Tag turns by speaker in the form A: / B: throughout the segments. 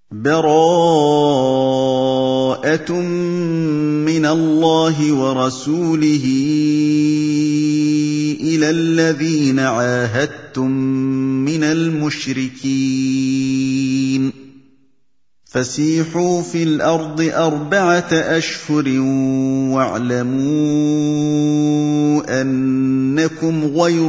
A: بَرَاءَةٌ مِّنَ اللَّهِ وَرَسُولِهِ إِلَى الَّذِينَ عَاهَدتُّم مِّنَ الْمُشْرِكِينَ فَسِيحُوا فِي الْأَرْضِ 4 أَشْهُرٍ وَاعْلَمُوا أَنَّكُمْ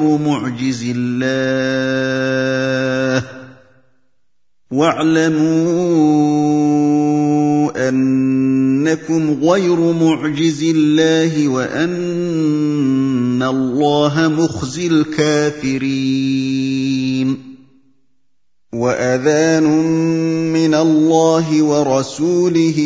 A: غَيْرُ مُعْجِزِي اللَّهِ وَأَنَّ اللَّهَ مُخْزِي الْكَافِرِينَ وَأَذَانٌ مِّنَ اللَّهِ وَرَسُولِهِ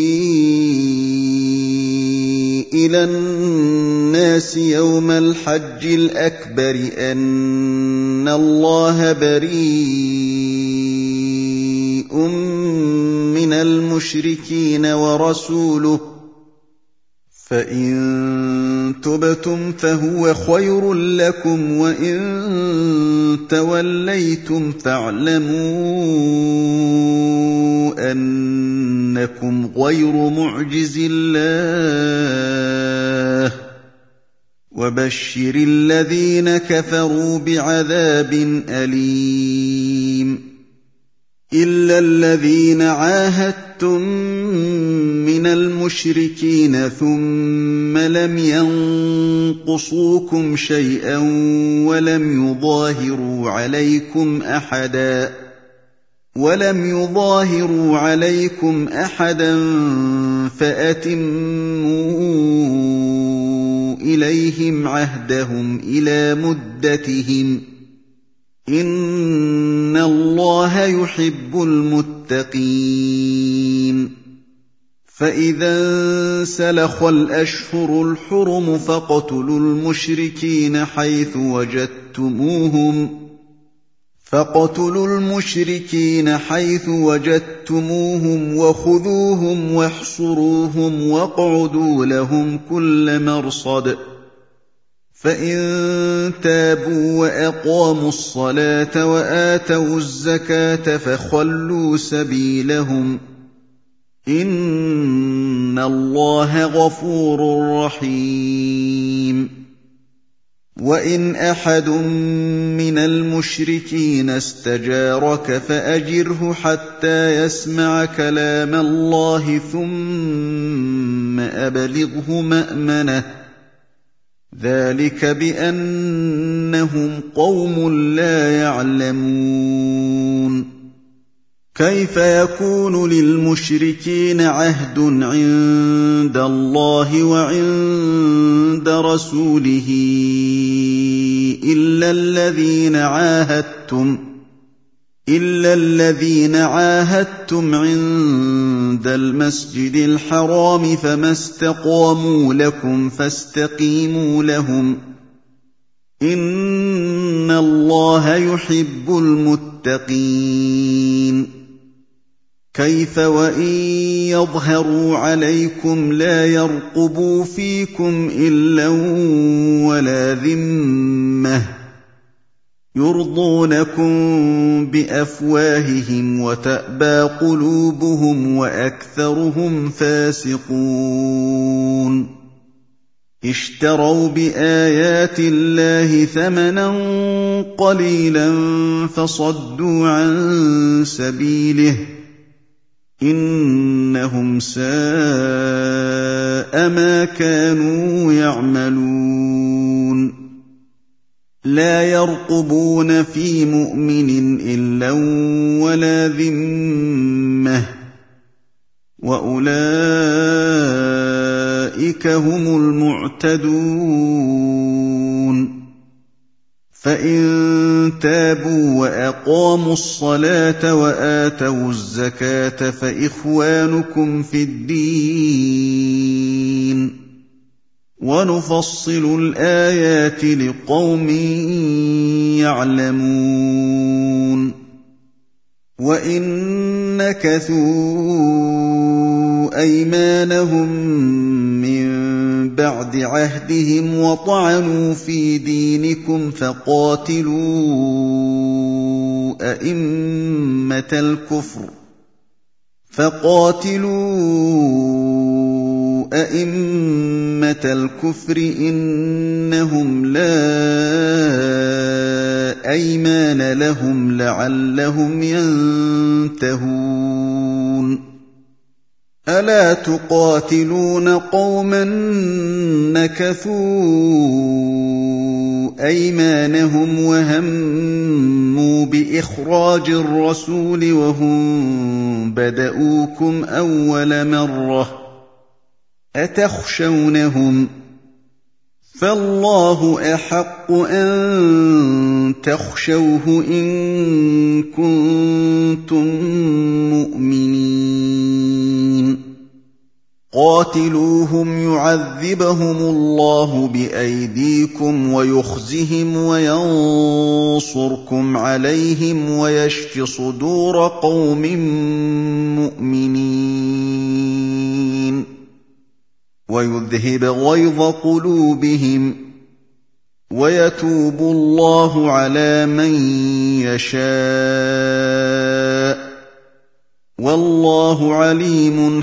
A: إِلَى النَّاسِ يَوْمَ الْحَجِّ الْأَكْبَرِ أَنَّ اللَّهَ بَرِيءٌ مِّنَ الْمُشْرِكِينَ وَرَسُولُهُ فَإِن تُبْتُمْ فَهُوَ خَيْرٌ لَّكُمْ وَإِن تَوَلَّيْتُمْ فَاعْلَمُوا أَنَّكُمْ غَيْرُ مُعْجِزِي اللَّهِ وَبَشِّرِ الَّذِينَ كَفَرُوا بِعَذَابٍ أَلِيمٍ إِلَّا الَّذِينَ عَاهَدتُّم مِّنَ الْمُشْرِكِينَ ثُمَّ لَمْ يَنقُصُوكُمْ شَيْئًا وَلَمْ يُظَاهِرُوا عَلَيْكُمْ أَحَدًا فَأَتِمُّوا إِلَيْهِمْ عَهْدَهُمْ إِلَىٰ مُدَّتِهِمْ ۚ إِنَّ اللَّهَ يُحِبُّ الْمُتَّقِينَ فَإِذَا انسَلَخَ الْأَشْهُرُ الْحُرُمُ فَاقْتُلُوا الْمُشْرِكِينَ حَيْثُ وَجَدتُّمُوهُمْ وَخُذُوهُمْ وَاحْصُرُوهُمْ وَاقْعُدُوا لَهُمْ كُلَّ مَرْصَدٍ فَإِن تَابُوا وَأَقَامُوا الصَّلَاةَ وَآتَوُا الزَّكَاةَ فَخَلُّوا سَبِيلَهُمْ ۚ إِنَّ اللَّهَ غَفُورٌ رَّحِيمٌ وَإِنْ أَحَدٌ مِّنَ الْمُشْرِكِينَ اسْتَجَارَكَ فَأَجِرْهُ حَتَّىٰ يَسْمَعَ كَلَامَ اللَّهِ ثُمَّ أَبْلِغْهُ مَأْمَنَهُ ۚ ذَٰلِكَ بِأَنَّهُمْ قَوْمٌ لَّا يَعْلَمُونَ كَيْفَ يَكُونُ لِلْمُشْرِكِينَ عَهْدٌ عِندَ اللَّهِ وَعِندَ رَسُولِهِ إِلَّا الَّذِينَ عَاهَدتُّمْ عِندَ الْمَسْجِدِ الْحَرَامِ فَمَا اسْتَقَامُوا لَكُمْ فَاسْتَقِيمُوا لَهُمْ ۚ إِنَّ اللَّهَ يُحِبُّ الْمُتَّقِينَ كَيْفَ وَإِن يَظْهَرُوا عَلَيْكُمْ لَا يَرْقُبُوا فِيكُمْ إِلًّا وَلَا ذِمَّةً يُرْضُونَكُم بِأَفْوَاهِهِمْ وَتَأْبَىٰ قُلُوبُهُمْ وَأَكْثَرُهُمْ فَاسِقُونَ اشْتَرَوْا بِآيَاتِ اللَّهِ ثَمَنًا قَلِيلًا فَصَدُّوا عَن سَبِيلِهِ ۚ إِنَّهُمْ سَاءَ مَا كَانُوا يَعْمَلُونَ لَا يَرْقُبُونَ فِي مُؤْمِنٍ إِلًّا وَلَا ذِمَّةً ۚ وَأُولَٰئِكَ هُمُ الْمُعْتَدُونَ فَإِن تَابُوا وَأَقَامُوا الصَّلَاةَ وَآتَوُا الزَّكَاةَ فَإِخْوَانُكُمْ فِي الدِّينِ ۗ وَنُفَصِّلُ الْآيَاتِ لِقَوْمٍ يَعْلَمُونَ وَإِن نَّكَثُوا أَيْمَانَهُم مِّن بَعْدِ عَهْدِهِمْ وَطَعَنُوا فِي دِينِكُمْ فَقَاتِلُوا أَئِمَّةَ الْكُفْرِ فقاتلوا أئمة الكفر إنهم لا أيمان لهم لعلهم ينتهون ألا تقاتلون قوما نكثوا أيمانهم وهموا بإخراج الرسول وهم بدؤوكم أول مرة أتخشونهم فالله أحق أن تخشوه إن كنتم مؤمنين قاتلوهم يعذبهم الله بأيديكم ويخزهم وينصركم عليهم ويشف صدور قوم مؤمنين ويذهب غيظ قلوبهم ويتوب الله على من يشاء والله عليم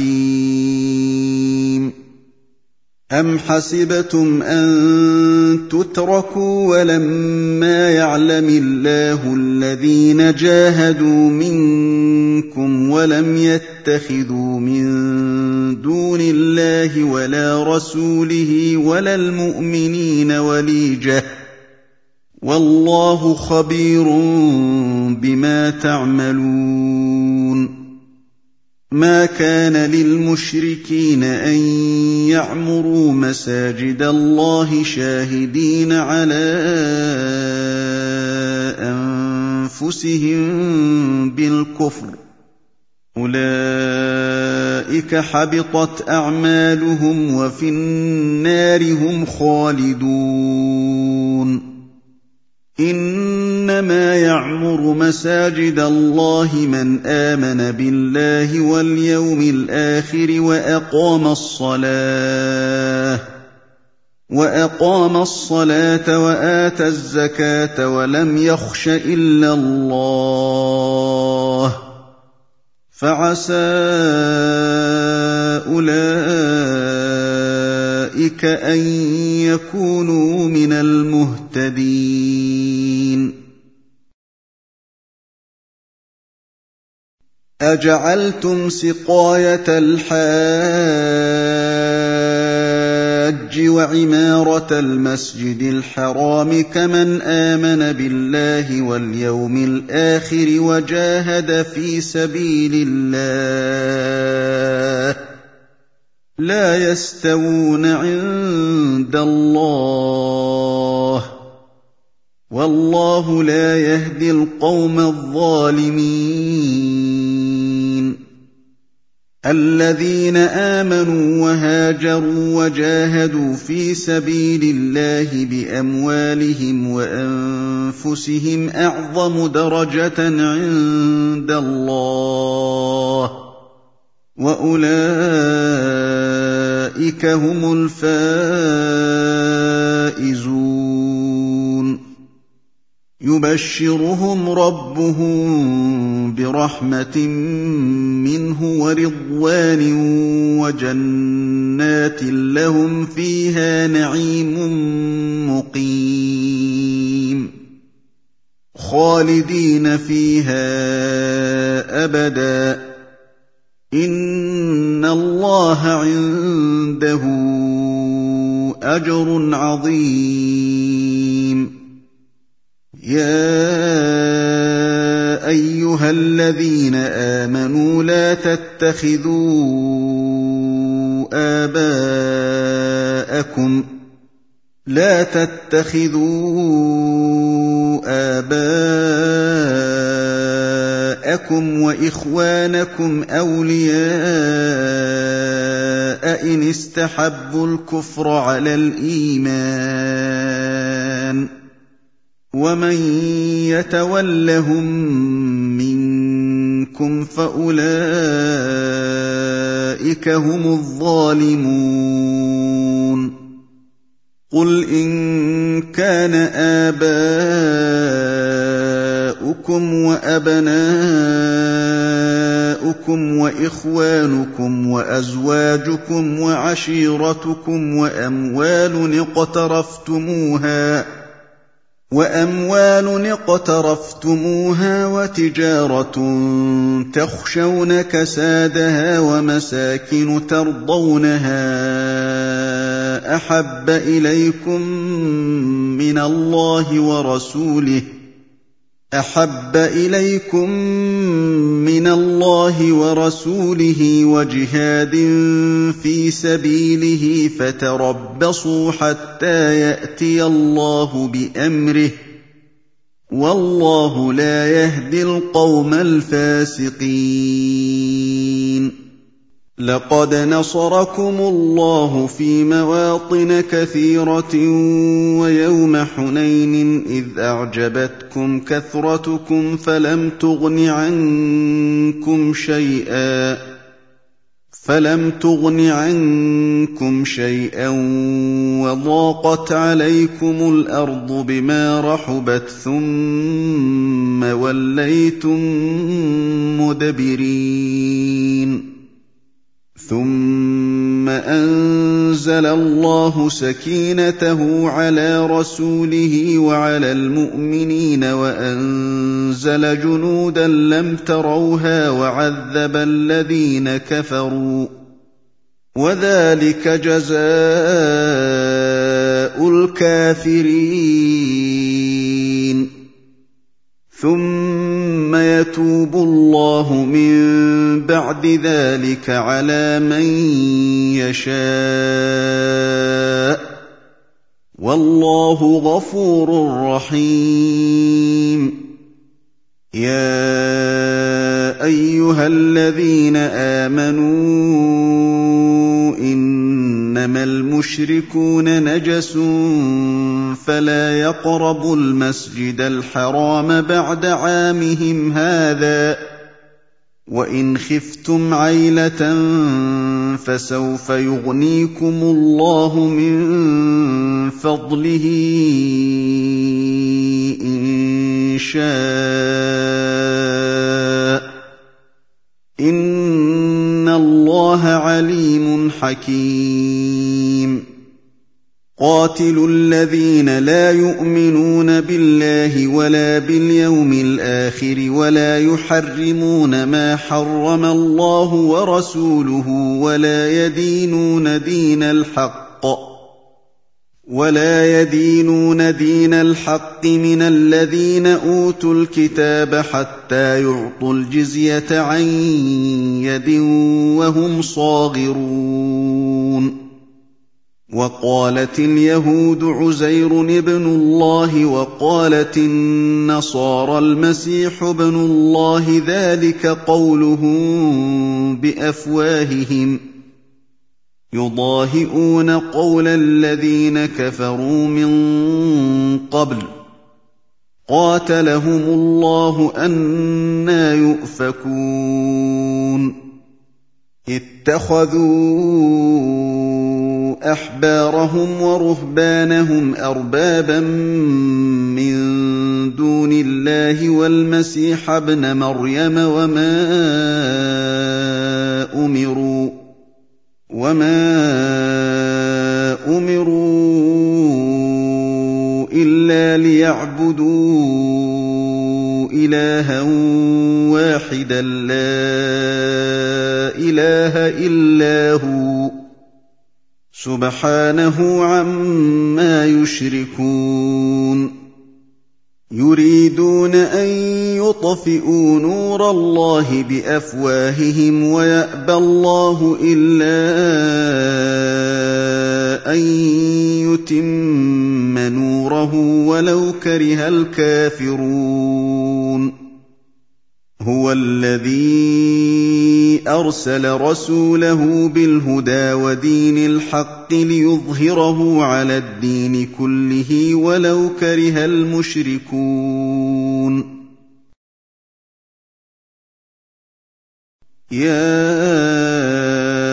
A: حكيم أم حسبتم أن تتركوا ولما يعلم الله الذين جاهدوا منكم ولم يتخذوا من دون الله ولا رسوله ولا المؤمنين وليجة والله خبير بما تعملون ما كان للمشركين أن يعمروا مساجد الله شاهدين على أنفسهم بالكفر أولئك حبطت أعمالهم وفي النار هم خالدون إنما يعمر مساجد الله من آمن بالله واليوم الآخر وأقام الصلاة وآتى الزكاة ولم يخش إلا الله فعسى أولئك أن يكونوا من المهتدين أجعلتم سقاية الحاج وعمارة المسجد الحرام كمن آمن بالله واليوم الآخر وجاهد في سبيل الله لا يستوون عند الله والله لا يهدي القوم الظالمين الذين آمنوا وهاجروا وجاهدوا في سبيل الله بأموالهم وأنفسهم أعظم درجة عند الله وأولئك هم الفائزون يبشرهم ربهم برحمة منه ورضوان وجنات لهم فيها نعيم مقيم خالدين فيها أبدا إن الله عنده أجر عظيم يا أيها الذين آمنوا لا تتخذوا آباءكم وإخوانكم أولياء إن استحبوا الكفر على الإيمان ومن يتولهم منكم فأولئك هم الظالمون قل إن كان آباؤكم وأبناؤكم آباؤكم وإخوانكم وأزواجكم وعشيرتكم وأموال اقترفتموها وتجارة تخشون كسادها ومساكن ترضونها أحب إليكم من الله ورسوله وجهاد في سبيله فتربصوا حتى يأتي الله بأمره والله لا يهدي القوم الفاسقين. لقد نصركم الله في مواطن كثيرة ويوم حنين إذ أعجبتكم كثرتكم فلم تغن عنكم شيئا وضاقت عليكم الأرض بما رحبت ثم وليتم مدبرين. ثم أنزل الله سكينته على رسوله وعلى المؤمنين وأنزل جنودا لم تروها وعذب الذين كفروا وذلك جزاء الكافرين. ثم يتوب الله من بعد ذلك على من يشاء والله غفور رحيم. يا أيها الذين آمنوا إنما المشركون نجس فلا يقربوا المسجد الحرام بعد عامهم هذا وإن خفتم عيلة فسوف يغنيكم الله من فضله إن شاء إن الله عليم حكيم. قاتلوا الذين لا يؤمنون بالله ولا باليوم الآخر ولا يحرمون ما حرم الله ورسوله ولا يدينون دين الحق من الذين أوتوا الكتاب حتى يعطوا الجزية عن يد وهم صاغرون. وقالت اليهود عزير ابن الله وقالت النصارى المسيح ابن الله ذلك قولهم بأفواههم يضاهئون قول الذين كفروا من قبل قاتلهم الله أنى يؤفكون. اتخذوا أحبارهم ورهبانهم أربابا من دون الله والمسيح ابن مريم وما أمروا إلا ليعبدوا إلها واحدا لا إله إلا هو سبحانه عما يشركون. يريدون أن يطفئوا نور الله بأفواههم ويأبى الله إلا أن يتم نوره ولو كره الكافرون. هو الذي أرسل رسوله بالهدى ودين الحق ليظهره على الدين كله ولو كره المشركون. يا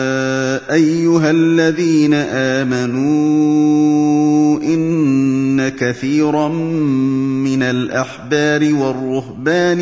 A: أيها الذين آمنوا إن كثيرا من الأحبار والرهبان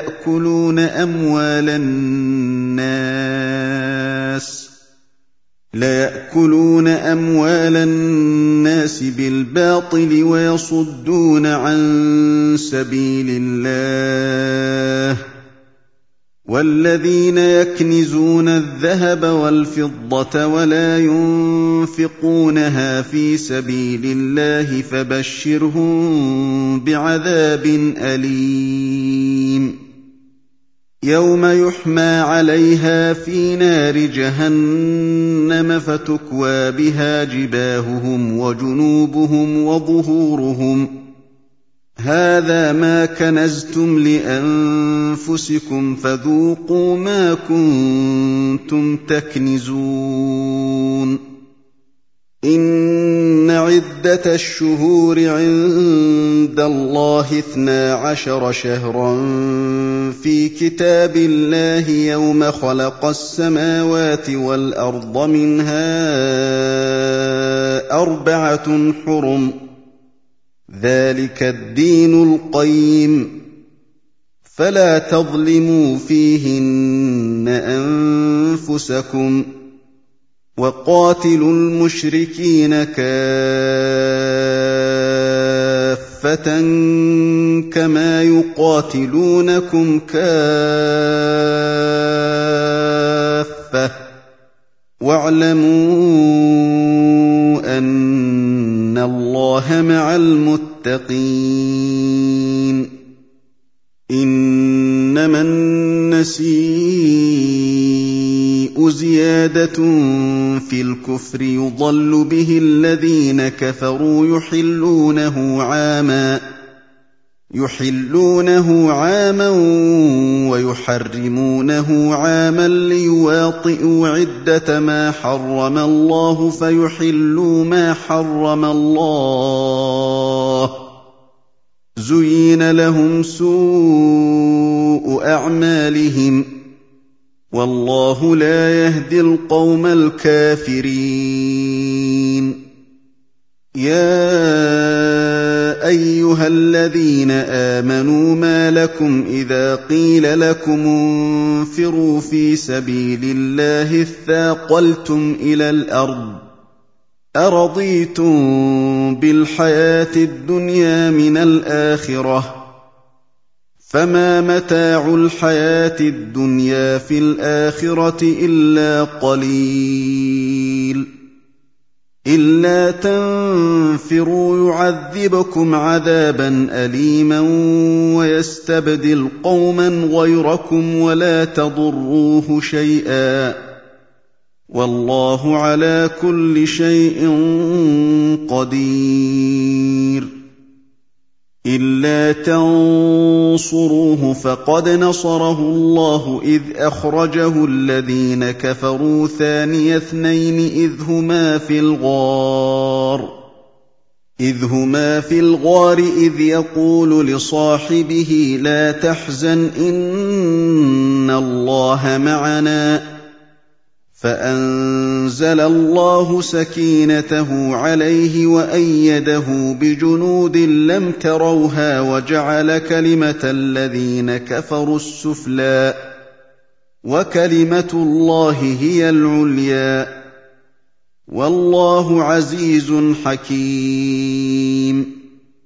A: ليأكلون أموال الناس بالباطل ويصدون عن سبيل الله والذين يكنزون الذهب والفضة ولا ينفقونها في سبيل الله فبشرهم بعذاب أليم يوم يحمى عليها في نار جهنم فتكوى بها جباههم وجنوبهم وظهورهم هذا ما كنزتم لأنفسكم فذوقوا ما كنتم تكنزون إن عدة الشهور عند الله 12 شهرا في كتاب الله يوم خلق السماوات والأرض منها 4 حرم ذلك الدين القيم فلا تظلموا فيهن أنفسكم وقاتلوا المشركين كافة كما يقاتلونكم كافة واعلموا أن الله مع المتقين إنما النسيء زيادة في الكفر يضل به الذين كفروا يحلونه عاما ويحرمونه عاما ليواطئوا عدة ما حرم الله فيحلوا ما حرم الله زين لهم سوء أعمالهم والله لا يهدي القوم الكافرين يا أيها الذين آمنوا ما لكم إذا قيل لكم انفروا في سبيل الله اثاقلتم إلى الأرض أرضيتم بالحياة الدنيا من الآخرة فما متاع الحياة الدنيا في الآخرة إلا قليل إلا تنفروا يعذبكم عذابا أليما ويستبدل قوما غيركم ولا تضروه شيئا والله على كل شيء قدير إلا تنصروه فقد نصره الله إذ أخرجه الذين كفروا ثاني اثنين إذ هما في الغار إذ يقول لصاحبه لا تحزن إن الله معنا فأنزل الله سكينته عليه وأيده بجنود لم تروها وجعل كلمة الذين كفروا السفلى وكلمة الله هي العليا والله عزيز حكيم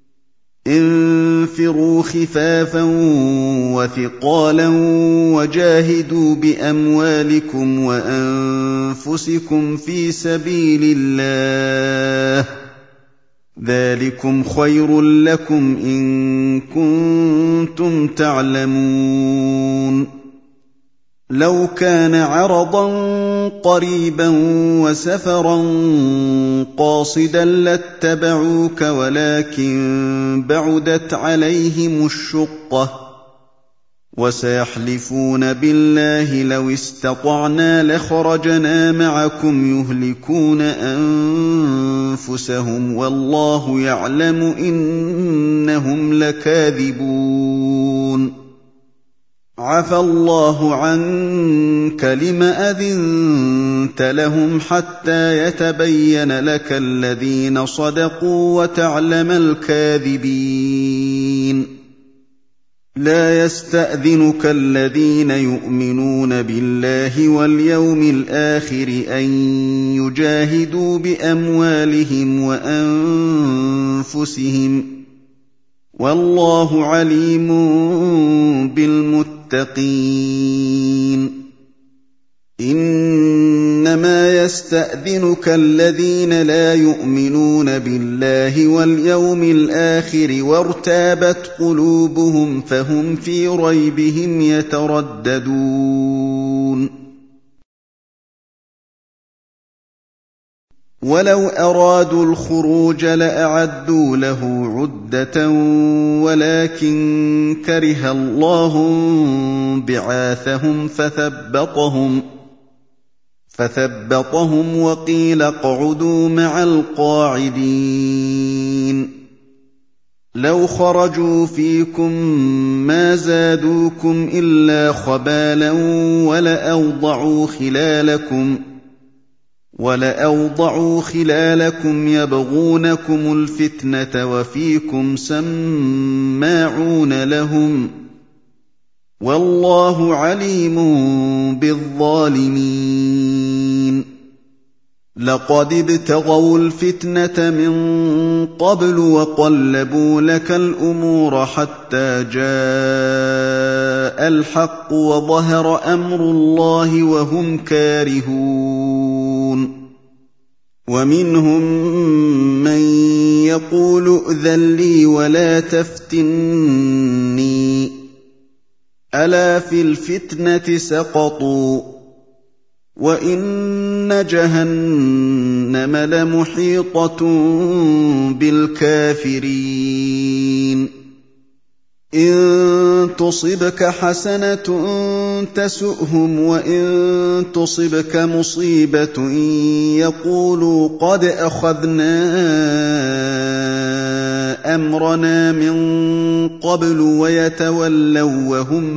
A: انفروا خفافا وثقالا وجاهدوا بأموالكم وأنفسكم في سبيل الله ذلكم خير لكم إن كنتم تعلمون لو كان عرضا قريبا وسفرا قاصدا لاتبعوك ولكن بعدت عليهم الشقة وسيحلفون بالله لو استطعنا لخرجنا معكم يهلكون أنفسهم والله يعلم إنهم لكاذبون عفى الله عنك لم أذنت لهم حتى يتبين لك الذين صدقوا وتعلم الكاذبين لا يستأذنك الذين يؤمنون بالله واليوم الآخر أن يجاهدوا بأموالهم وأنفسهم والله عليم بالمتقين إنما يستأذنك الذين لا يؤمنون بالله واليوم الآخر وارتابت قلوبهم فهم في ريبهم يترددون ولو أرادوا الخروج لأعدوا له عدة ولكن كره الله بعاثهم فثبطهم وقيل اقعدوا مع القاعدين لو خرجوا فيكم ما زادوكم إلا خبالا ولأوضعوا خلالكم يبغونكم الفتنة وفيكم سماعون لهم والله عليم بالظالمين لقد ابتغوا الفتنة من قبل وقلبوا لك الأمور حتى جاء الحق وظهر أمر الله وهم كارهون ومنهم من يقول ائذن لي ولا تفتني ألا في الفتنة سقطوا وإن جهنم لمحيطة بالكافرين إن تصبك حسنة تسؤهم وإن تصبك مصيبة يقولوا قد أخذنا أمرنا من قبل ويتولوا وهم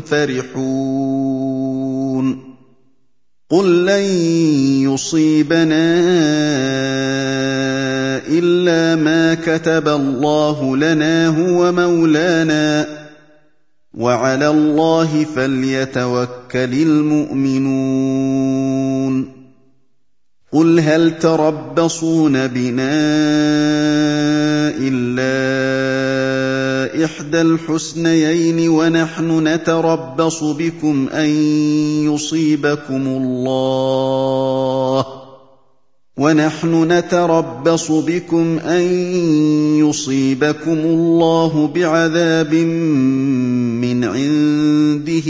A: فرحون قل لن يصيبنا إلا ما كتب الله لنا هو مولانا وعلى الله فليتوكل المؤمنون قل هل تربصون بنا إلا إحدى الحسنيين ونحن نتربص بكم أن يصيبكم الله بعذاب من عنده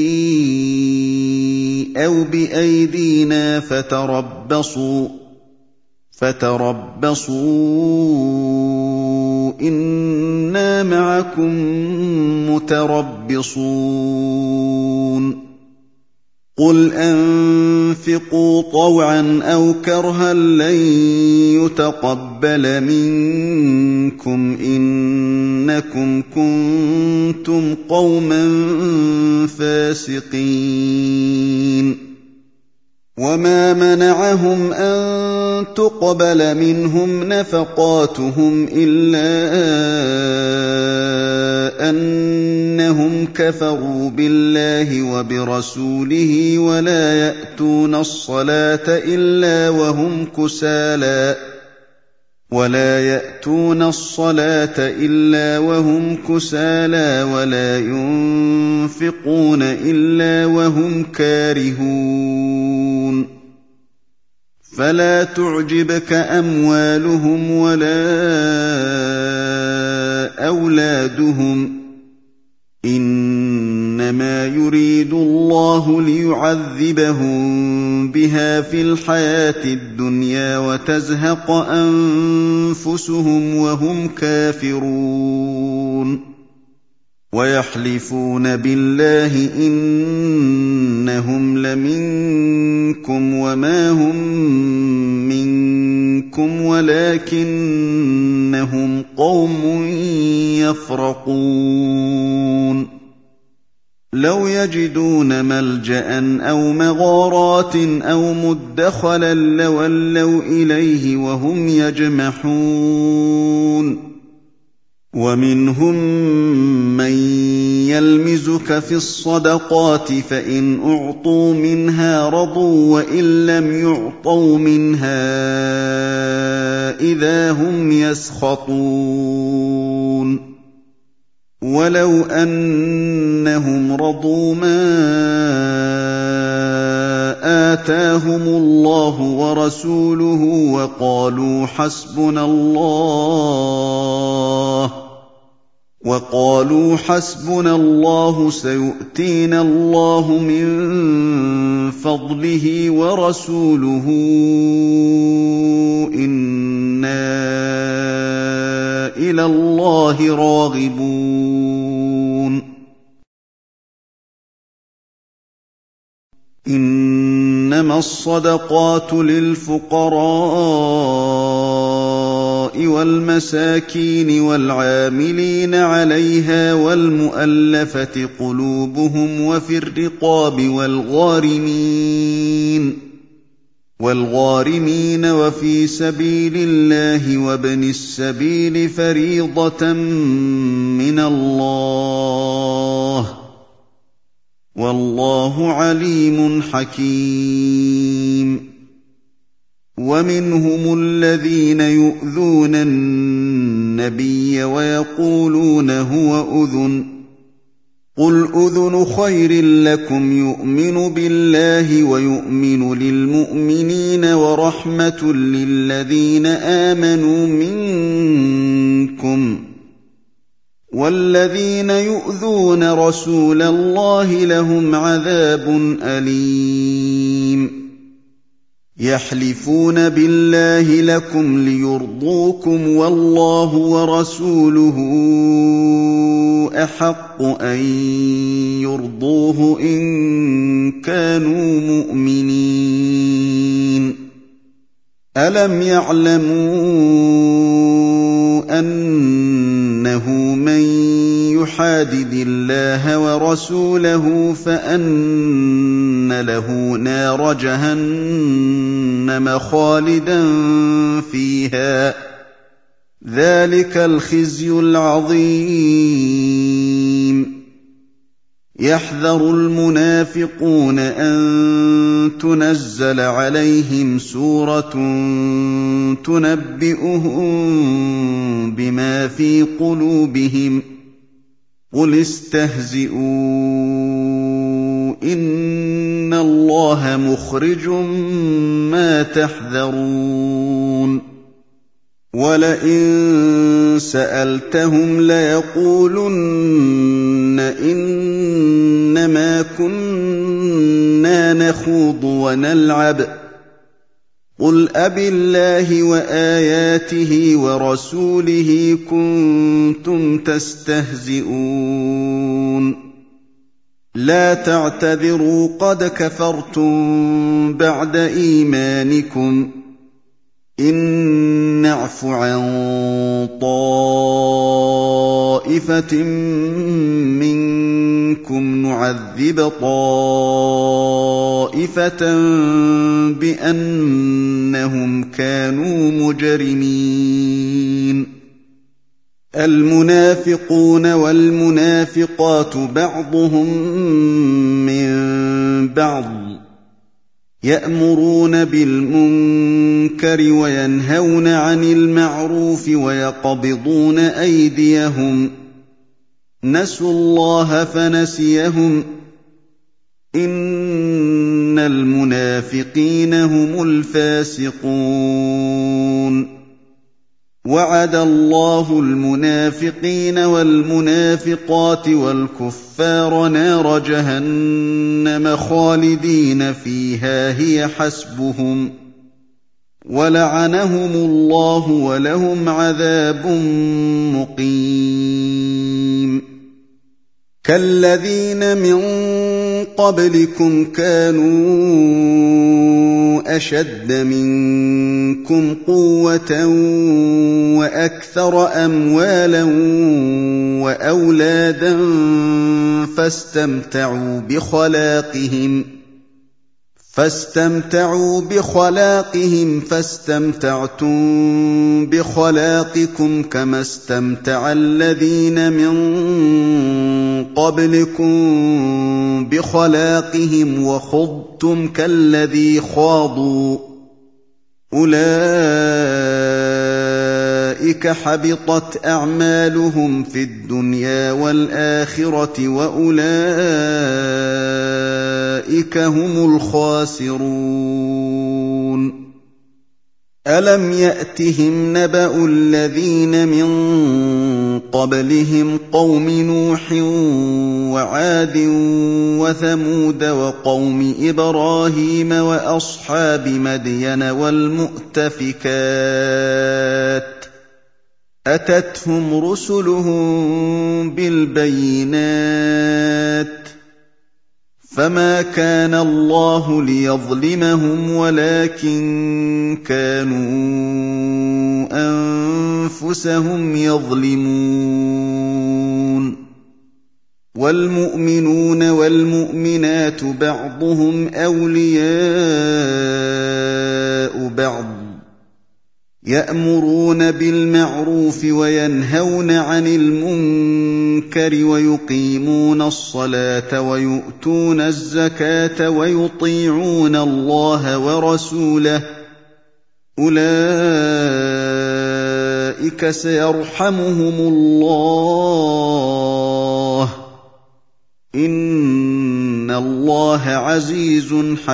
A: أو بأيدينا فتربصوا إنا معكم متربصون قل أنفقوا طوعا أو كرها لن يتقبل منكم إنكم كنتم قوما فاسقين وما منعهم أن تقبل منهم نفقاتهم إلا أنهم كفروا بالله وبرسوله ولا يأتون الصلاة إلا وهم كسالى ولا ينفقون إلا وهم كارهون فلا تعجبك أموالهم ولا أولادهم إنما يريد الله ليعذبهم بها في الحياة الدنيا وتزهق أنفسهم وهم كافرون ويحلفون بالله إنهم لمنكم وما هم منكم ولكنهم قوم يفرقون لَوْ يَجِدُونَ مَلْجَأً أَوْ مَغَارَاتٍ أَوْ مُدَّخَلًا لَّوَلَّوْا إِلَيْهِ وَهُمْ يَجْمَحُونَ وَمِنْهُم مَّن يَلْمِزُكَ فِي الصَّدَقَاتِ فَإِنْ أُعْطُوا مِنْهَا رَضُوا وَإِن لَّمْ يُعْطَوْا مِنْهَا إِذَا هُمْ يَسْخَطُونَ وَلَوْ أَنَّهُمْ رَضُوا مَا آتَاهُمُ اللَّهُ وَرَسُولُهُ وَقَالُوا حَسْبُنَا اللَّهُ سَيُؤْتِينَا اللَّهُ مِن فَضْلِهِ وَرَسُولُهُ إِنَّا إِلَى اللَّهِ رَاغِبُونَ إِنَّمَا الصَّدَقَاتُ لِلْفُقَرَاءِ وَالْمَسَاكِينِ وَالْعَامِلِينَ عَلَيْهَا وَالْمُؤَلَّفَةِ قُلُوبُهُمْ وَفِي الرِّقَابِ وَالْغَارِمِينَ وَفِي سَبِيلِ اللَّهِ وَابْنِ السَّبِيلِ فَرِيضَةً مِّنَ اللَّهِ ۗ وَاللَّهُ عَلِيمٌ حَكِيمٌ وَمِنْهُمُ الَّذِينَ يُؤْذُونَ النَّبِيَّ وَيَقُولُونَ هُوَ أُذُنٌ ۚ قُلْ أُذُنُ خَيْرٍ لَّكُمْ يُؤْمِنُ بِاللَّهِ وَيُؤْمِنُ لِلْمُؤْمِنِينَ وَرَحْمَةٌ لِّلَّذِينَ آمَنُوا مِنكُمْ ۚ وَالَّذِينَ يُؤْذُونَ رَسُولَ اللَّهِ لَهُمْ عَذَابٌ أَلِيمٌ يَحْلِفُونَ بِاللَّهِ لَكُمْ لِيُرْضُوكُمْ وَاللَّهُ وَرَسُولُهُ أَحَقُّ أَن يُرْضُوهُ إِن كَانُوا مُؤْمِنِينَ أَلَمْ يَعْلَمُوا أَنَّهُ مَن يُحَادِدِ اللَّهَ وَرَسُولَهُ فَأَنَّ لَهُ نَارَ جَهَنَّمَ خَالِدًا فِيهَا ۚ ذَٰلِكَ الْخِزْيُ الْعَظِيمُ يَحْذَرُ الْمُنَافِقُونَ أَن تُنَزَّلَ عَلَيْهِمْ سُورَةٌ تُنَبِّئُهُم بِمَا فِي قُلُوبِهِمْ ۚ قُلِ استهزئوا إِنَّ اللَّهَ مُخْرِجٌ مَّا تَحْذَرُونَ وَلَئِن سَأَلْتَهُمْ لَيَقُولُنَّ إِنَّمَا كُنَّا نَخُوضُ وَنَلْعَبُ ۚ قُلْ أَبِاللَّهِ وَآيَاتِهِ وَرَسُولِهِ كُنتُمْ تَسْتَهْزِئُونَ لَا تَعْتَذِرُوا قَدْ كَفَرْتُم بَعْدَ إِيمَانِكُمْ ۚ إِن نَّعْفُ عَن طَائِفَةٍ مِّنكُمْ نُعَذِّبْ طَائِفَةً بِأَنَّهُمْ كَانُوا مُجْرِمِينَ الْمُنَافِقُونَ وَالْمُنَافِقَاتُ بَعْضُهُم مِّن بَعْضٍ ۚ يَأْمُرُونَ بِالْمُنكَرِ وَيَنْهَوْنَ عَنِ الْمَعْرُوفِ وَيَقْبِضُونَ أَيْدِيَهُمْ ۚ نَسُوا اللَّهَ فَنَسِيَهُمْ ۗ إِنَّ الْمُنَافِقِينَ هُمُ الْفَاسِقُونَ وَعَدَ اللَّهُ الْمُنَافِقِينَ وَالْمُنَافِقَاتِ وَالْكُفَّارَ نَارَ جَهَنَّمَ خَالِدِينَ فِيهَا هِيَ حَسْبُهُمْ ۚ وَلَعَنَهُمُ اللَّهُ وَلَهُمْ عَذَابٌ مُّقِيمٌ كالذين من قبلكم كانوا أشد منكم قوة وأكثر أموالا وأولادا فاستمتعوا بخلاقهم فاستمتعتم بخلاقكم كما استمتع الذين من قبلكم بخلاقهم وخضتم كالذي خاضوا أولئك حبطت أعمالهم في الدنيا والآخرة وأولئك هم الخاسرون ألم يأتهم نبأ الذين من قبلهم قوم نوح وعاد وثمود وقوم إبراهيم وأصحاب مدين والمؤتفكات أتتهم رسلهم بالبينات فما كان الله ليظلمهم ولكن كانوا أنفسهم يظلمون والمؤمنون والمؤمنات بعضهم أولياء بعض يأمرون بالمعروف وينهون عن المنكر ويقيمون الصلاة ويؤتون الزكاة ويطيعون الله ورسوله أولئك سيرحمهم الله إن الله عزيز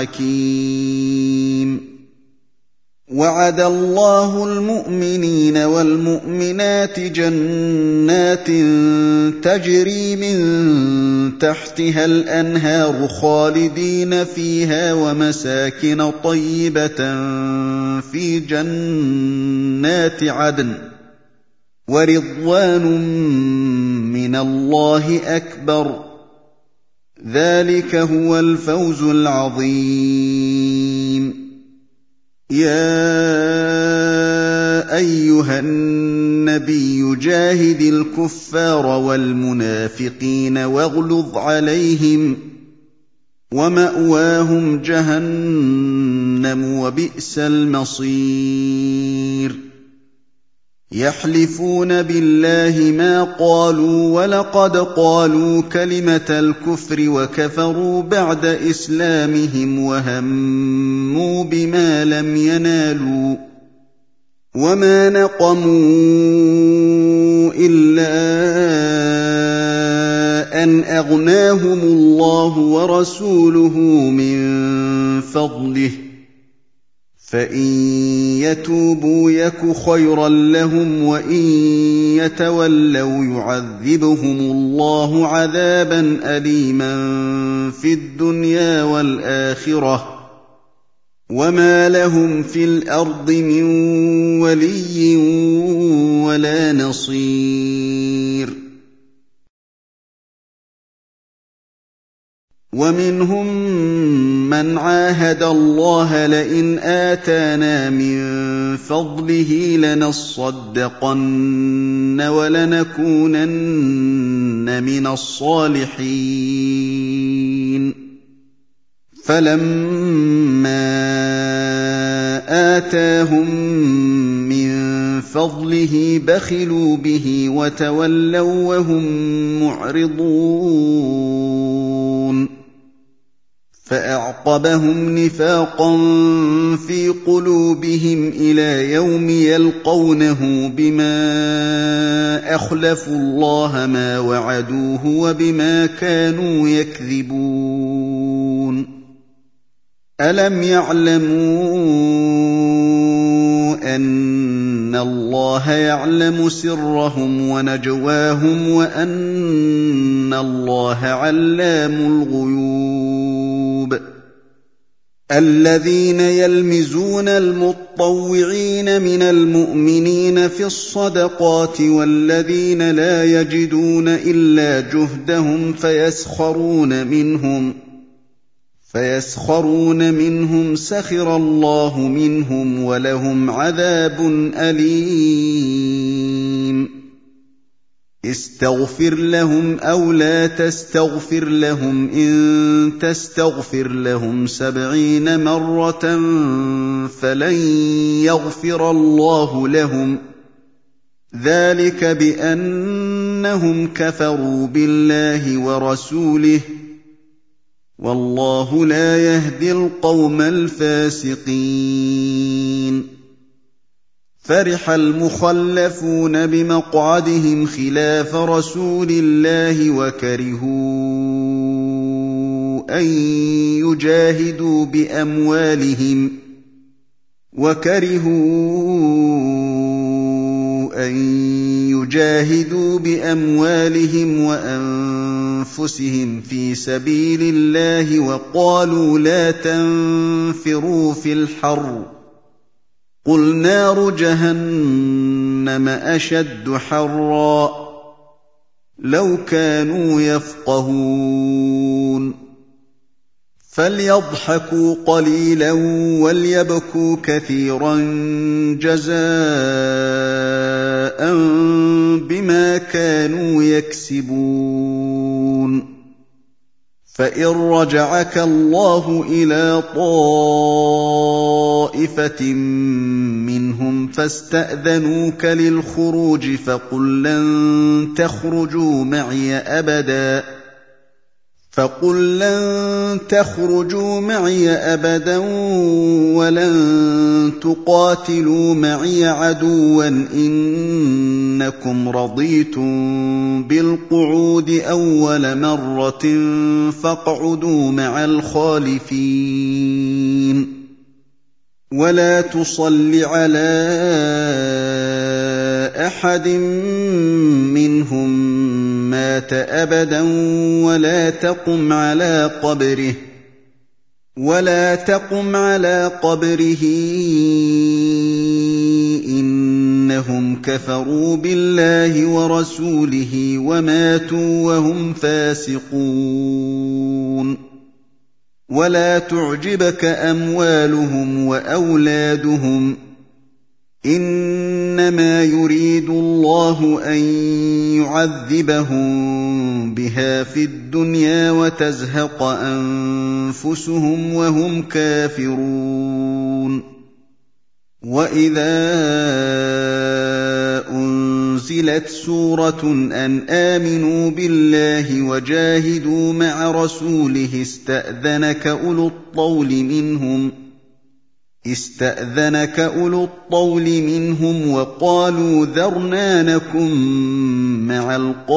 A: حكيم وعد الله المؤمنين والمؤمنات جنات تجري من تحتها الأنهار خالدين فيها ومساكن طيبة في جنات عدن ورضوان من الله أكبر ذلك هو الفوز العظيم يا أيها النبي جاهد الكفار والمنافقين واغلظ عليهم ومأواهم جهنم وبئس المصير يحلفون بالله ما قالوا ولقد قالوا كلمة الكفر وكفروا بعد إسلامهم وهموا بما لم ينالوا وما نقموا إلا أن أغناهم الله ورسوله من فضله فإن يتوبوا يك خيرا لهم وإن يتولوا يعذبهم الله عذابا أليما في الدنيا والآخرة وما لهم في الأرض من ولي ولا نصير ومنهم من عاهد الله لئن آتانا من فضله لنصدقن ولنكونن من الصالحين فلما آتاهم من فضله بخلوا به وتولوا وهم معرضون فأعقبهم نفاقا في قلوبهم إلى يوم يلقونه بما أخلفوا الله ما وعدوه وبما كانوا يكذبون ألم يعلموا أن الله يعلم سرهم ونجواهم وأن الله علام الغيوب الذين يلمزون المطوعين من المؤمنين في الصدقات والذين لا يجدون إلا جهدهم فيسخرون منهم سخر الله منهم ولهم عذاب أليم استغفر لهم أو لا تستغفر لهم إن تستغفر لهم 70 مرة فلن يغفر الله لهم ذلك بأنهم كفروا بالله ورسوله والله لا يهدي القوم الفاسقين فرح المخلفون بمقعدهم خلاف رسول الله وكرهوا أن يجاهدوا بأموالهم وأنفسهم في سبيل الله وقالوا لا تنفروا في الحر قل نار جهنم أشد حرا لو كانوا يفقهون فليضحكوا قليلا وليبكوا كثيرا جزاء بما كانوا يكسبون فإن رجعك الله إلى طائفة منهم فاستأذنوك للخروج فقل لن تخرجوا معي أبدا ولن تقاتلوا معي عدوا إنكم رضيتم بالقعود أول مرة فاقعدوا مع الخالفين ولا تصل على أحد منهم مات أبدا ولا تقم على قبره إنهم كفروا بالله ورسوله وماتوا وهم فاسقون ولا تعجبك أموالهم وأولادهم إنما يريد الله أن يعذبهم بها في الدنيا وتزهق أنفسهم وهم كافرون وإذا أنزلت سورة أن آمنوا بالله وجاهدوا مع رسوله استأذنك أولو الطول منهم وقالوا ذرنا نكن مع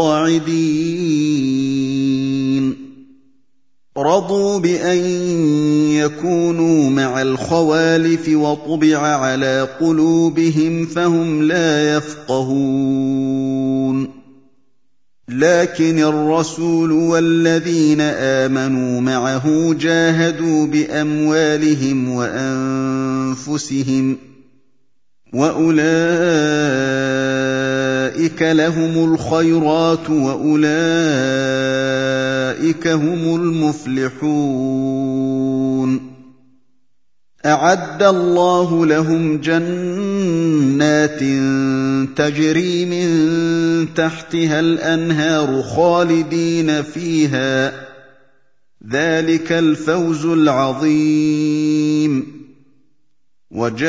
A: القاعدين رضوا بأن يكونوا مع الخوالف وطبع على قلوبهم فهم لا يفقهون لكن الرسول والذين آمنوا معه جاهدوا بأموالهم وأنفسهم وأولئك لهم الخيرات وأولئك هم المفلحون أعد الله لهم جنات تجري من تحتها الأنهار خالدين فيها ذلك الفوز العظيم وجاء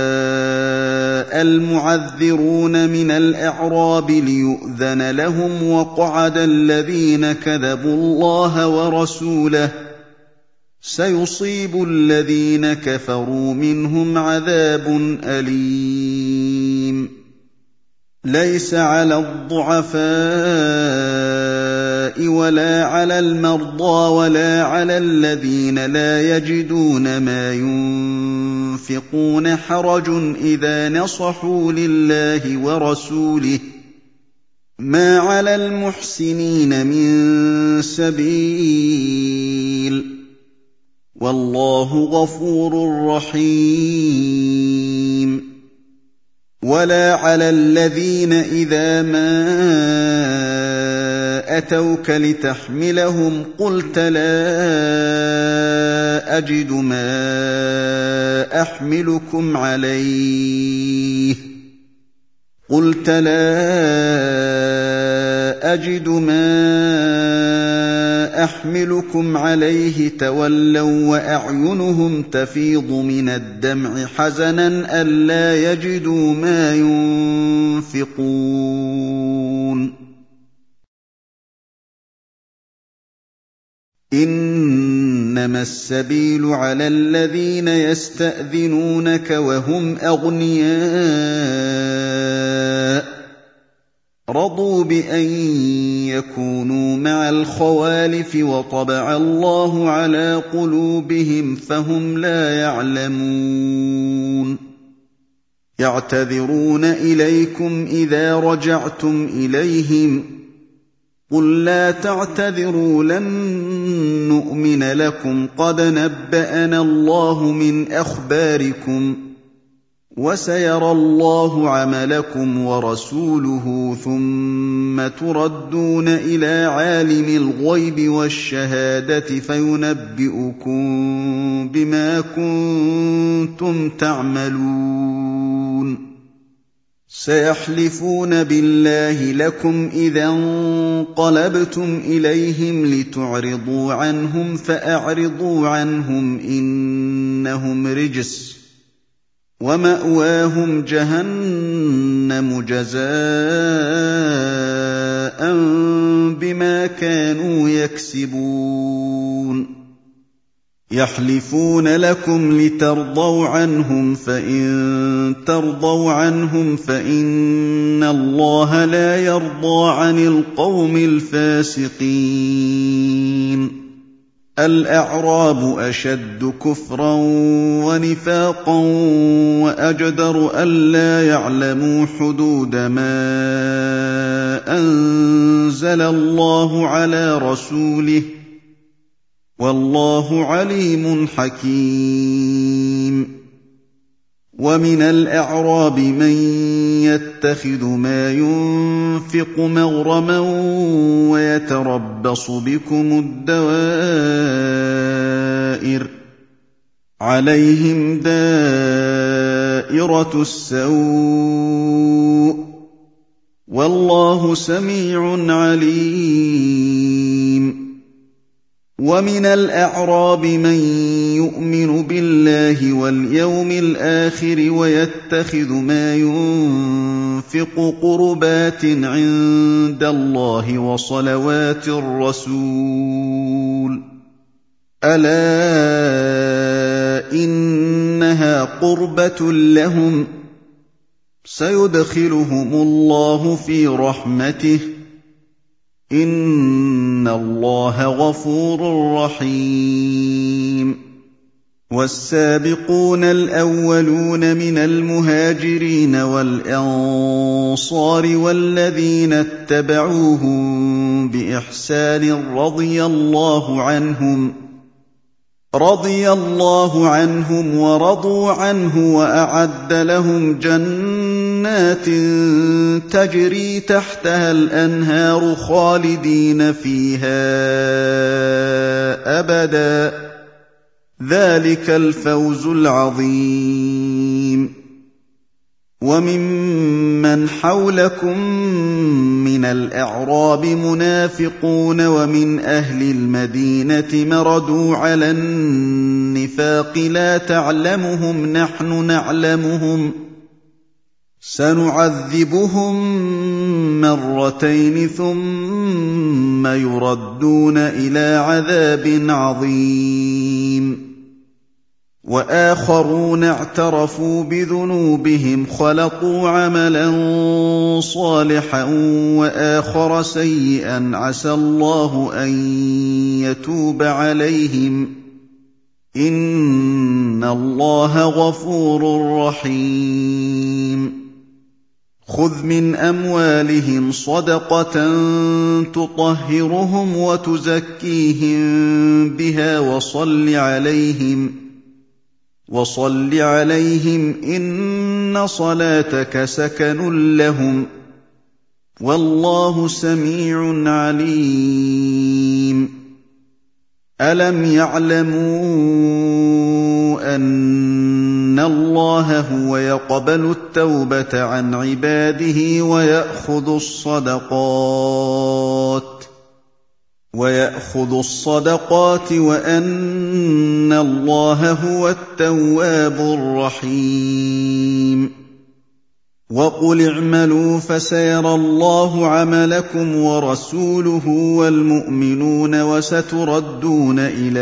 A: المعذرون من الأعراب ليؤذن لهم وقعد الذين كذبوا الله ورسوله سيصيب الذين كفروا منهم عذاب أليم ليس على الضعفاء ولا على المرضى ولا على الذين لا يجدون ما ينفقون حرج إذا نصحوا لله ورسوله ما على المحسنين من سبيل وَاللَّهُ غَفُورٌ رَّحِيمٌ وَلَا عَلَى الَّذِينَ إِذَا مَا أَتَوْكَ لِتَحْمِلَهُمْ قُلْتَ لَا أَجِدُ مَا أَحْمِلُكُمْ عَلَيْهِ تَوَلَّوا وَّأَعْيُنُهُمْ تَفِيضُ مِنَ الدَّمْعِ حَزَنًا أَلَّا يَجِدُوا مَا يُنفِقُونَ إِنَّمَا السَّبِيلُ عَلَى الَّذِينَ يَسْتَأْذِنُونَكَ وَهُمْ أَغْنِيَاءُ رَضُوا بِأَن يَكُونُوا مَعَ الْخَوَالِفِ وَطَبَعَ اللَّهُ عَلَىٰ قُلُوبِهِمْ فَهُمْ لَا يَعْلَمُونَ يَعْتَذِرُونَ إِلَيْكُمْ إِذَا رَجَعْتُمْ إِلَيْهِمْ قُل لَّا تَعْتَذِرُوا لَن نُّؤْمِنَ لَكُمْ قَدْ نَبَّأَنَا اللَّهُ مِنْ أَخْبَارِكُمْ وَسَيَرَى اللَّهُ عَمَلَكُمْ وَرَسُولُهُ ثُمَّ تُرَدُّونَ إِلَىٰ عَالِمِ الْغَيْبِ وَالشَّهَادَةِ فَيُنَبِّئُكُم بِمَا كُنتُمْ تَعْمَلُونَ سَيَحْلِفُونَ بِاللَّهِ لَكُمْ إِذَا انقَلَبْتُمْ إِلَيْهِمْ لِتُعْرِضُوا عَنْهُمْ فَأَعْرِضُوا عَنْهُمْ ۖ إِنَّهُمْ رِجْسٌ وَمَأْوَاهُمْ جَهَنَّمُ جَزَاءً بِمَا كَانُوا يَكْسِبُونَ يَحْلِفُونَ لَكُمْ لِتَرْضَوْا عَنْهُمْ ۖ فَإِن تَرْضَوْا عَنْهُمْ فَإِنَّ اللَّهَ لَا يَرْضَىٰ عَنِ الْقَوْمِ الْفَاسِقِينَ الْأَعْرَابُ أَشَدُّ كُفْرًا وَنِفَاقًا وَأَجْدَرُ أَلَّا يَعْلَمُوا حُدُودَ مَا أَنزَلَ اللَّهُ عَلَىٰ رَسُولِهِ ۗ وَاللَّهُ عَلِيمٌ حَكِيمٌ وَمِنَ الْأَعْرَابِ مَن يَتَّخِذُ مَا يُنفِقُ مَغْرَمًا وَيَتَرَبَّصُ بِكُمُ الدَّوَائِرَ ۚ عَلَيْهِمْ دَائِرَةُ السَّوْءِ ۗ وَاللَّهُ سَمِيعٌ عَلِيمٌ وَمِنَ الْأَعْرَابِ مَن يُؤْمِنُ بِاللَّهِ وَالْيَوْمِ الْآخِرِ وَيَتَّخِذُ مَا يُنفِقُ قُرُبَاتٍ عِندَ اللَّهِ وَصَلَوَاتِ الرَّسُولِ ۚ أَلَا إِنَّهَا قُرْبَةٌ لَّهُمْ ۚ سَيُدْخِلُهُمُ اللَّهُ فِي رَحْمَتِهِ ۗ إِنَّ اللَّهَ غَفُورٌ رَّحِيمٌ وَالسَّابِقُونَ الْأَوَّلُونَ مِنَ الْمُهَاجِرِينَ وَالْأَنصَارِ وَالَّذِينَ اتَّبَعُوهُم بِإِحْسَانٍ رَّضِيَ اللَّهُ عَنْهُمْ وَرَضُوا عَنْهُ وَأَعَدَّ لَهُمْ جَنَّاتٍ تَجْرِي تَحْتَهَا الْأَنْهَارُ خَالِدِينَ فِيهَا أَبَدًا ۚ ذَٰلِكَ الْفَوْزُ الْعَظِيمُ وَمِمَّنْ حَوْلَكُم مِّنَ الْأَعْرَابِ مُنَافِقُونَ وَمِنْ أَهْلِ الْمَدِينَةِ مَرَدُوا عَلَى النِّفَاقِ لَا تَعْلَمُهُمْ نَحْنُ نَعْلَمُهُمْ ۚ سَنُعَذِّبُهُم مَّرَّتَيْنِ ثُمَّ يُرَدُّونَ إِلَىٰ عَذَابٍ عَظِيمٍ وَآخَرُونَ اعْتَرَفُوا بِذُنُوبِهِمْ خَلَطُوا عَمَلًا صَالِحًا وَآخَرَ سَيِّئًا عَسَى اللَّهُ أَن يَتُوبَ عَلَيْهِمْ ۗ إِنَّ اللَّهَ غَفُورٌ رَّحِيمٌ خُذْ مِنْ أَمْوَالِهِمْ صَدَقَةً تُطَهِّرُهُمْ وَتُزَكِّيهِم بِهَا وَصَلِّ عَلَيْهِمْ ۖ إِنَّ صَلَاتَكَ سَكَنٌ لَّهُمْ ۗ وَاللَّهُ سَمِيعٌ عَلِيمٌ أَلَمْ يَعْلَمُوا أَنَّ اللَّهَ هُوَ يَقْبَلُ التَّوْبَةَ عَنْ عِبَادِهِ وَيَأْخُذُ الصَّدَقَاتِ وَأَنَّ اللَّهَ هُوَ التَّوَّابُ الرَّحِيمُ وَقُلِ اعْمَلُوا فَسَيَرَى اللَّهُ عَمَلَكُمْ وَرَسُولُهُ وَالْمُؤْمِنُونَ وَسَتُرَدُّونَ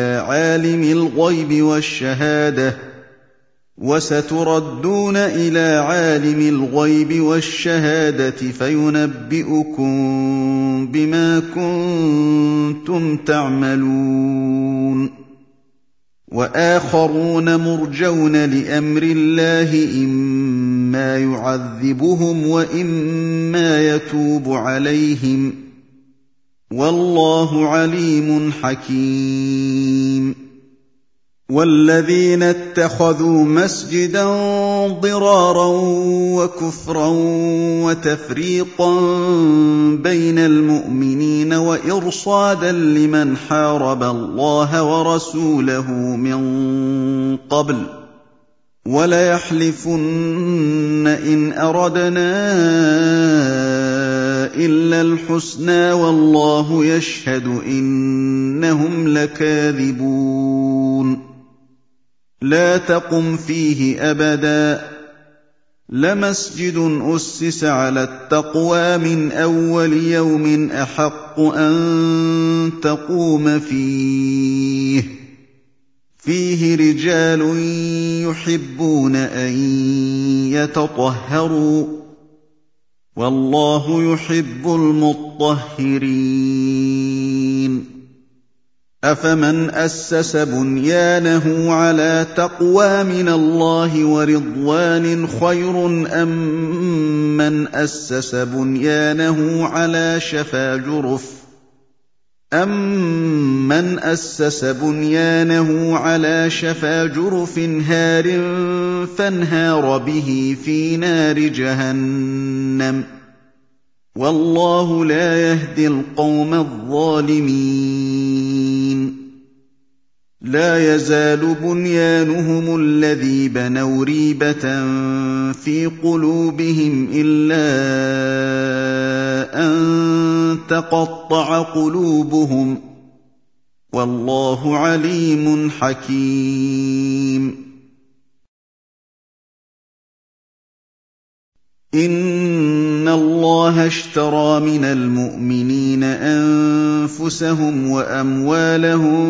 A: إِلَىٰ عَالِمِ الْغَيْبِ وَالشَّهَادَةِ فَيُنَبِّئُكُم بِمَا كُنتُمْ تَعْمَلُونَ وَآخَرُونَ مُرْجَوْنَ لِأَمْرِ اللَّهِ إِمَّا يُعَذِّبُهُمْ وَإِمَّا يَتُوبُ عَلَيْهِمْ ۗ وَاللَّهُ عَلِيمٌ حَكِيمٌ وَالَّذِينَ اتَّخَذُوا مَسْجِدًا ضِرَارًا وَكُفْرًا وَتَفْرِيقًا بَيْنَ الْمُؤْمِنِينَ وَإِرْصَادًا لِّمَنْ حَارَبَ اللَّهَ وَرَسُولَهُ مِن قَبْلُ ۚ وَلَيَحْلِفُنَّ إِنْ أَرَدْنَا إِلَّا الْحُسْنَىٰ وَاللَّهُ يَشْهَدُ إِنَّهُمْ لَكَاذِبُونَ لَا تَقُمْ فِيهِ أَبَدًا ۚ لَمَسْجِدٌ أُسِّسَ عَلَى التَّقْوَىٰ مِنْ أَوَّلِ يَوْمٍ أَحَقُّ أَن تَقُومَ فِيهِ رِجَالٌ يُحِبُّونَ أَن يَتَطَهَّرُوا ۚ وَاللَّهُ يُحِبُّ الْمُطَّهِّرِينَ أَفَمَنْ أَسَّسَ بُنْيَانَهُ عَلَىٰ تَقْوَىٰ مِنَ اللَّهِ وَرِضْوَانٍ خَيْرٌ أَم مَّنْ أَسَّسَ بُنْيَانَهُ عَلَىٰ شَفَا جُرُفٍ هَارٍ فَانْهَارَ بِهِ فِي نَارِ جَهَنَّمَ ۗ وَاللَّهُ لَا يَهْدِي الْقَوْمَ الظَّالِمِينَ لَا يَزَالُ بُنْيَانُهُمُ الَّذِي بَنَوْا رِيبَةً فِي قُلُوبِهِمْ إِلَّا أَن تَقَطَّعَ قُلُوبُهُمْ ۗ وَاللَّهُ عَلِيمٌ حَكِيمٌ إِنَّ اللَّهَ اشْتَرَىٰ مِنَ الْمُؤْمِنِينَ أَنفُسَهُمْ وَأَمْوَالَهُم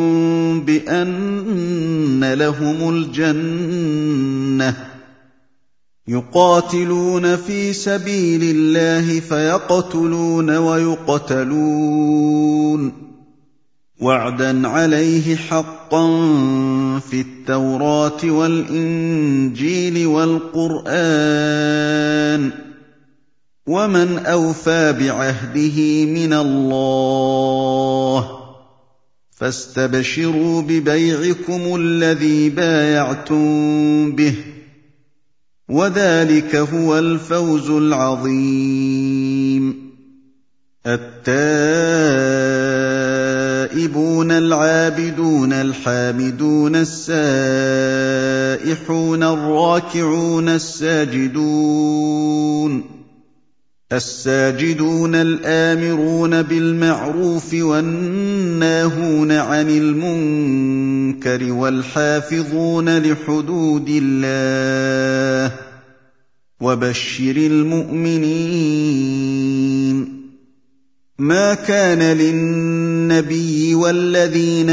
A: بِأَنَّ لَهُمُ الْجَنَّةَ ۚ يُقَاتِلُونَ فِي سَبِيلِ اللَّهِ فَيَقْتُلُونَ وَيُقْتَلُونَ ۖ وَعْدًا عَلَيْهِ حَقًّا فِي التَّوْرَاةِ وَالْإِنجِيلِ وَالْقُرْآنِ ۚ وَمَنْ أَوْفَىٰ بِعَهْدِهِ مِنَ اللَّهِ ۚ فَاسْتَبْشِرُوا بِبَيْعِكُمُ الَّذِي بايَعْتُم بِهِ ۚ وَذَٰلِكَ هُوَ الْفَوْزُ الْعَظِيمُ التائبون العابدون الحامدون السائحون الراكعون الساجدون الآمرون بالمعروف والناهون عن المنكر والحافظون لحدود الله وبشر المؤمنين ما كان للنبي والذين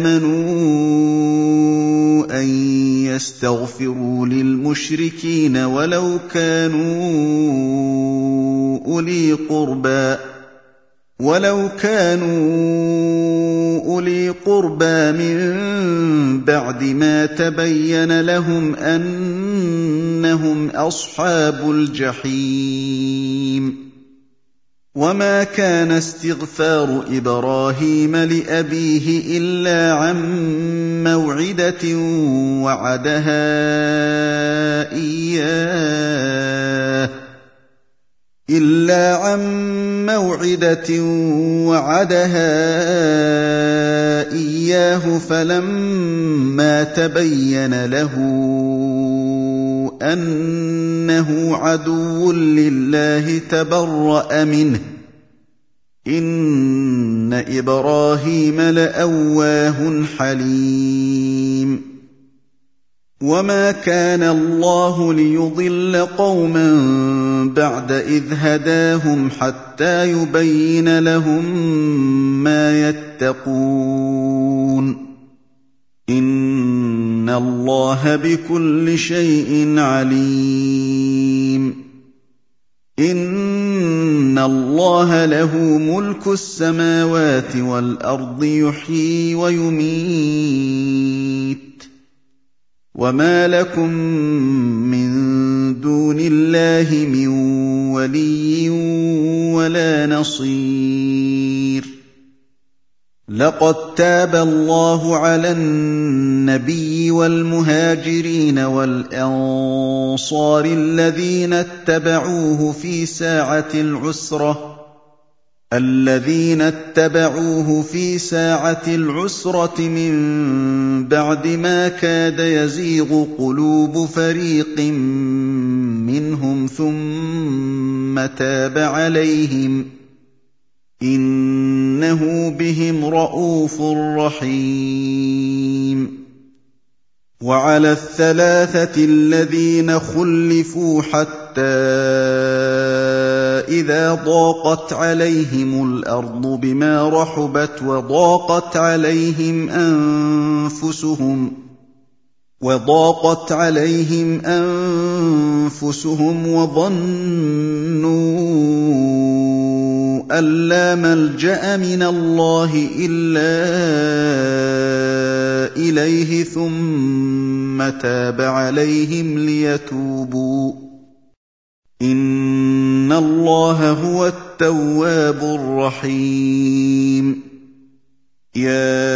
A: آمنوا أن يستغفروا للمشركين ولو كانوا أولي قربى وَلَوْ كَانُوا أُولِي قُرْبَىٰ مِن بَعْدِ مَا تَبَيَّنَ لَهُمْ أَنَّهُمْ أَصْحَابُ الْجَحِيمِ وَمَا كَانَ استغفار إبراهيم لأبيه إلا عن موعدة وعدها إياه فلما تبين له أنه عدو لله تبرأ منه إن إبراهيم لأواه حليم وما كان الله ليضل قوما بعد إذ هداهم حتى يبين لهم ما يتقون إن الله بكل شيء عليم إن الله له ملك السماوات والأرض يحيي ويميت وما لكم من دون الله من ولي ولا نصير لقد تاب الله على النبي والمهاجرين والأنصار الذين اتبعوه في ساعة العسرة من بعد ما كاد يزيغ قلوب فريق منهم ثم تاب عليهم إنه بهم رءوف رحيم وعلى الثلاثة الذين خلفوا حتى إذا ضاقت عليهم الأرض بما رحبت وضاقت عليهم أنفسهم وظنوا أن لا ملجأ من الله إلا إليه ثم تاب عليهم ليتوبوا إن الله هو التواب الرحيم يا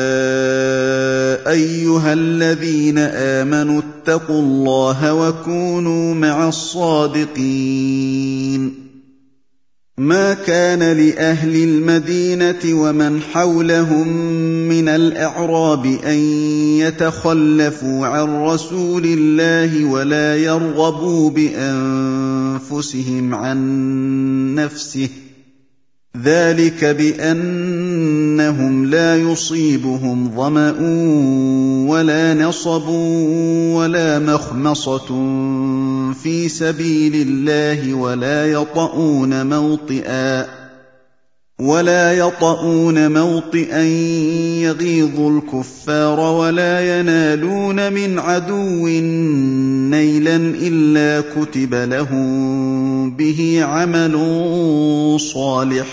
A: أيها الذين آمنوا اتقوا الله وكونوا مع الصادقين ما كان لأهل المدينة ومن حولهم من الأعراب أن يتخلفوا عن رسول الله ولا يرغبوا بأنفسهم عن نفسه ذلك بأنهم لا يصيبهم ظمأ ولا نصب ولا مخمصة في سبيل الله ولا يطؤون موطئا يغيظ الكفار ولا ينالون من عدو نيلا إلا كتب لهم به عمل صالح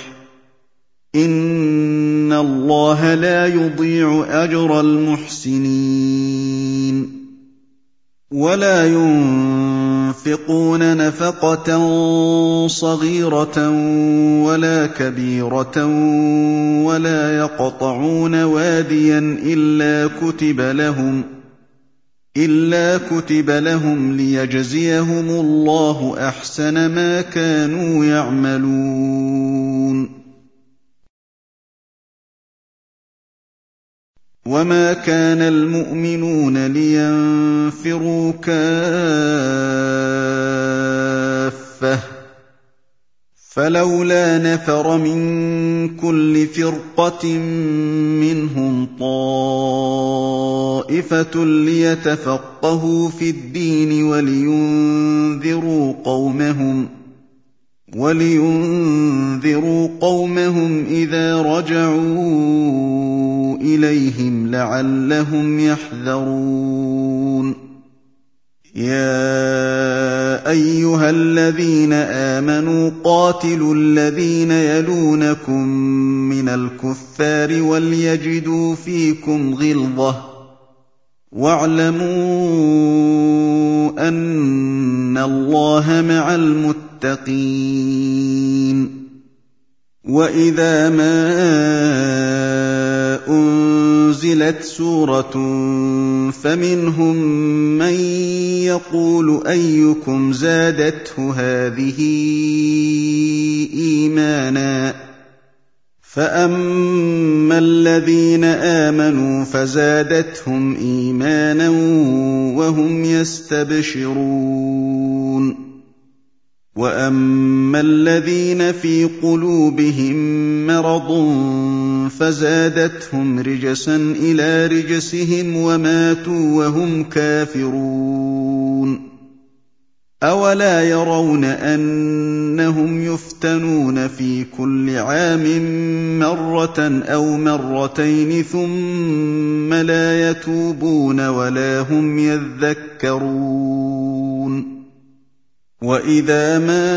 A: إن الله لا يضيع أجر المحسنين ولا ينفقون نفقة صغيرة ولا كبيرة ولا يقطعون واديا إلا كتب لهم ليجزيهم الله أحسن ما كانوا يعملون وما كان المؤمنون لينفروا كافة فلولا نفر من كل فرقة منهم طائفة ليتفقهوا في الدين ولينذروا قومهم إذا رجعوا إليهم لعلهم يحذرون يا أَيُّهَا الَّذِينَ آمَنُوا قَاتِلُوا الَّذِينَ يَلُونَكُم مِّنَ الْكُفَّارِ وَلْيَجِدُوا فِيكُمْ غِلْظَةً ۚ وَاعْلَمُوا أَنَّ اللَّهَ مَعَ الْمُتَّقِينَ. وَإِذَا مَا أُنزِلَتْ سُورَةٌ فَمِنْهُم مَّن يَقُولُ أَيُّكُمْ زَادَتْهُ هَٰذِهِ إِيمَانًا ۚ فَأَمَّا الَّذِينَ آمَنُوا فَزَادَتْهُمْ إِيمَانًا وَهُمْ يَسْتَبْشِرُونَ. وَأَمَّا الَّذِينَ فِي قُلُوبِهِم مَّرَضٌ فَزَادَتْهُمْ رِجْسًا إِلَىٰ رِجْسِهِمْ وَمَاتُوا وَهُمْ كَافِرُونَ. أَوَلَا يَرَوْنَ أَنَّهُمْ يُفْتَنُونَ فِي كُلِّ عَامٍ مَّرَّةً أَوْ مَرَّتَيْنِ ثُمَّ لَا يَتُوبُونَ وَلَا هُمْ يَذَّكَّرُونَ. وَإِذَا مَا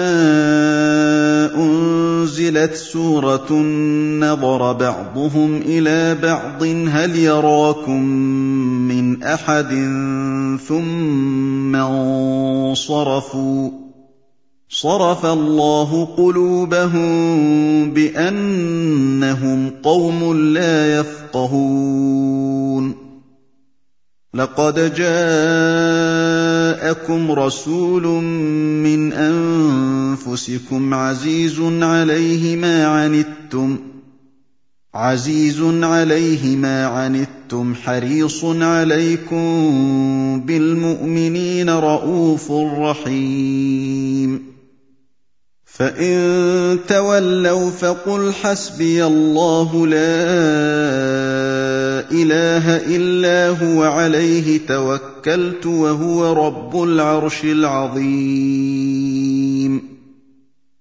A: أُنزِلَتْ سُورَةٌ نَّظَرَ بَعْضُهُمْ إِلَىٰ بَعْضٍ هَلْ يَرَاكُم مِّنْ أَحَدٍ ثُمَّ انصَرَفُوا ۚ صَرَفَ اللَّهُ قُلُوبَهُم بِأَنَّهُمْ قَوْمٌ لَّا يَفْقَهُونَ. لَقَدْ جَاءَكُمْ رَسُولٌ مِّنْ أَنفُسِكُمْ عَزِيزٌ عَلَيْهِ مَا عَنِتُّمْ حَرِيصٌ عَلَيْكُم بِالْمُؤْمِنِينَ رَءُوفٌ رَّحِيمٌ. فَإِن تَوَلَّوْا فَقُلْ حَسْبِيَ اللَّهُ لَا إِلَٰهَ إِلَّا هُوَ عَلَيْهِ تَوَكَّلْتُ وَهُوَ رَبُّ الْعَرْشِ الْعَظِيمِ.